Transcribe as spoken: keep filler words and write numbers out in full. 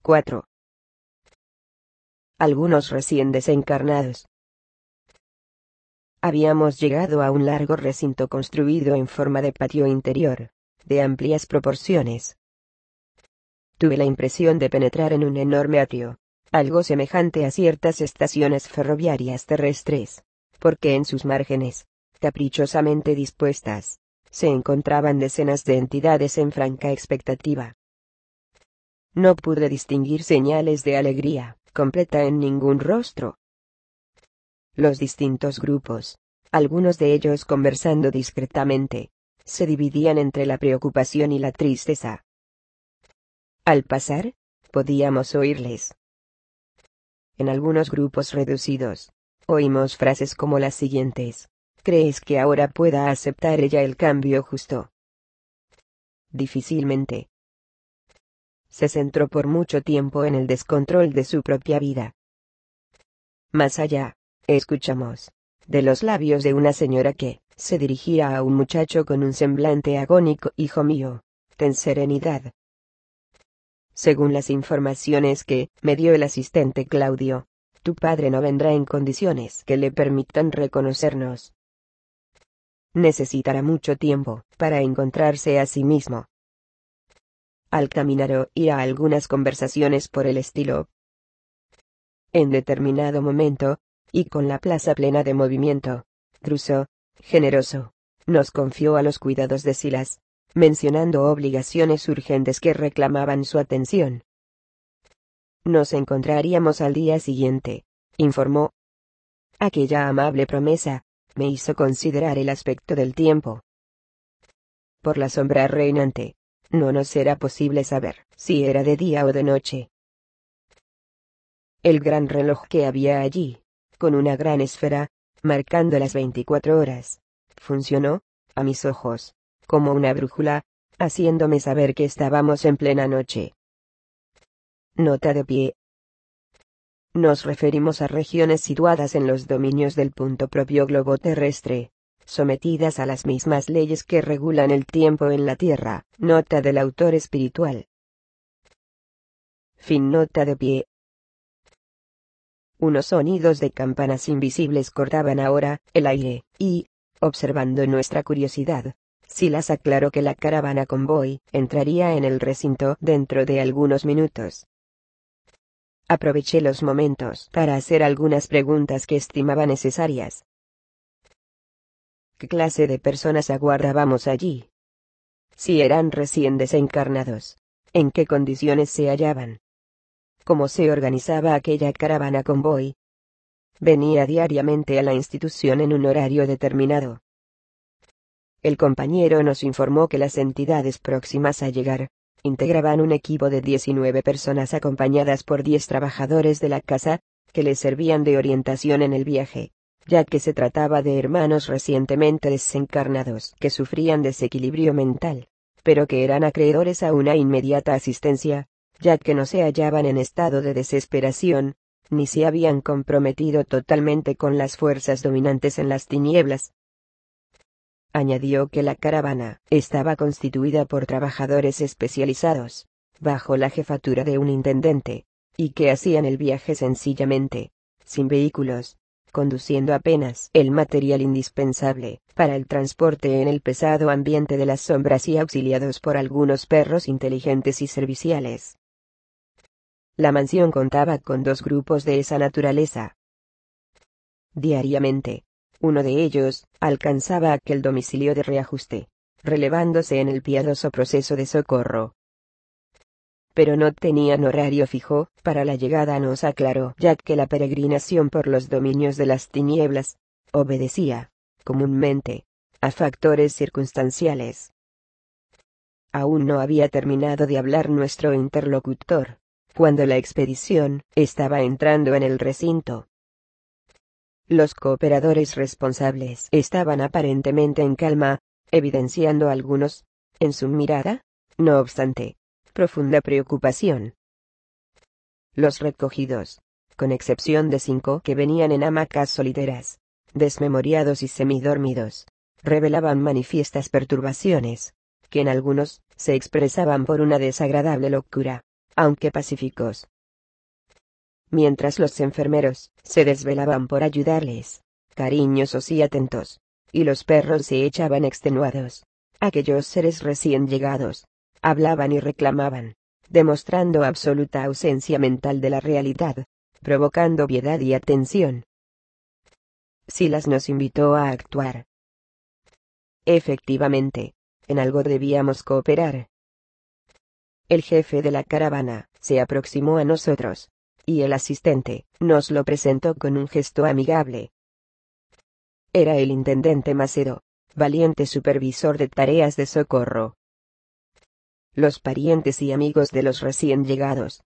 cuatro. Algunos recién desencarnados. Habíamos llegado a un largo recinto construido en forma de patio interior, de amplias proporciones. Tuve la impresión de penetrar en un enorme atrio, algo semejante a ciertas estaciones ferroviarias terrestres, porque en sus márgenes, caprichosamente dispuestas, se encontraban decenas de entidades en franca expectativa. No pude distinguir señales de alegría completa en ningún rostro. Los distintos grupos, algunos de ellos conversando discretamente, se dividían entre la preocupación y la tristeza. Al pasar, podíamos oírles. En algunos grupos reducidos, oímos frases como las siguientes: ¿crees que ahora pueda aceptar ella el cambio justo? Difícilmente. Se centró por mucho tiempo en el descontrol de su propia vida. Más allá, escuchamos, de los labios de una señora que se dirigía a un muchacho con un semblante agónico: hijo mío, ten serenidad. Según las informaciones que me dio el asistente Claudio, tu padre no vendrá en condiciones que le permitan reconocernos. Necesitará mucho tiempo para encontrarse a sí mismo. Al caminar oía algunas conversaciones por el estilo. En determinado momento, y con la plaza plena de movimiento, cruzó, generoso, nos confió a los cuidados de Silas, mencionando obligaciones urgentes que reclamaban su atención. Nos encontraríamos al día siguiente, informó. Aquella amable promesa me hizo considerar el aspecto del tiempo. Por la sombra reinante, no nos era posible saber si era de día o de noche. El gran reloj que había allí, con una gran esfera, marcando las veinticuatro horas, funcionó, a mis ojos, como una brújula, haciéndome saber que estábamos en plena noche. Nota de pie. Nos referimos a regiones situadas en los dominios del punto propio globo terrestre, sometidas a las mismas leyes que regulan el tiempo en la Tierra. Nota del autor espiritual. Fin. Nota de pie. Unos sonidos de campanas invisibles cortaban ahora el aire, y, observando nuestra curiosidad, Silas aclaró que la caravana convoy entraría en el recinto dentro de algunos minutos. Aproveché los momentos para hacer algunas preguntas que estimaba necesarias. ¿Qué clase de personas aguardábamos allí? Si eran recién desencarnados, ¿en qué condiciones se hallaban? ¿Cómo se organizaba aquella caravana convoy? Venía diariamente a la institución en un horario determinado. El compañero nos informó que las entidades próximas a llegar integraban un equipo de diecinueve personas acompañadas por diez trabajadores de la casa, que les servían de orientación en el viaje, ya que se trataba de hermanos recientemente desencarnados que sufrían desequilibrio mental, pero que eran acreedores a una inmediata asistencia, ya que no se hallaban en estado de desesperación, ni se habían comprometido totalmente con las fuerzas dominantes en las tinieblas. Añadió que la caravana estaba constituida por trabajadores especializados, bajo la jefatura de un intendente, y que hacían el viaje sencillamente, sin vehículos, conduciendo apenas el material indispensable para el transporte en el pesado ambiente de las sombras y auxiliados por algunos perros inteligentes y serviciales. La mansión contaba con dos grupos de esa naturaleza. Diariamente, uno de ellos alcanzaba aquel domicilio de reajuste, relevándose en el piadoso proceso de socorro. Pero no tenían horario fijo para la llegada, nos aclaró, ya que la peregrinación por los dominios de las tinieblas obedecía, comúnmente, a factores circunstanciales. Aún no había terminado de hablar nuestro interlocutor, cuando la expedición estaba entrando en el recinto. Los cooperadores responsables estaban aparentemente en calma, evidenciando algunos, en su mirada, no obstante, profunda preocupación. Los recogidos, con excepción de cinco que venían en hamacas soliteras, desmemoriados y semidormidos, revelaban manifiestas perturbaciones, que en algunos se expresaban por una desagradable locura, aunque pacíficos. Mientras los enfermeros se desvelaban por ayudarles, cariñosos y atentos, y los perros se echaban extenuados, aquellos seres recién llegados hablaban y reclamaban, demostrando absoluta ausencia mental de la realidad, provocando piedad y atención. Silas nos invitó a actuar. Efectivamente, en algo debíamos cooperar. El jefe de la caravana se aproximó a nosotros, y el asistente nos lo presentó con un gesto amigable. Era el intendente Macedo, valiente supervisor de tareas de socorro. Los parientes y amigos de los recién llegados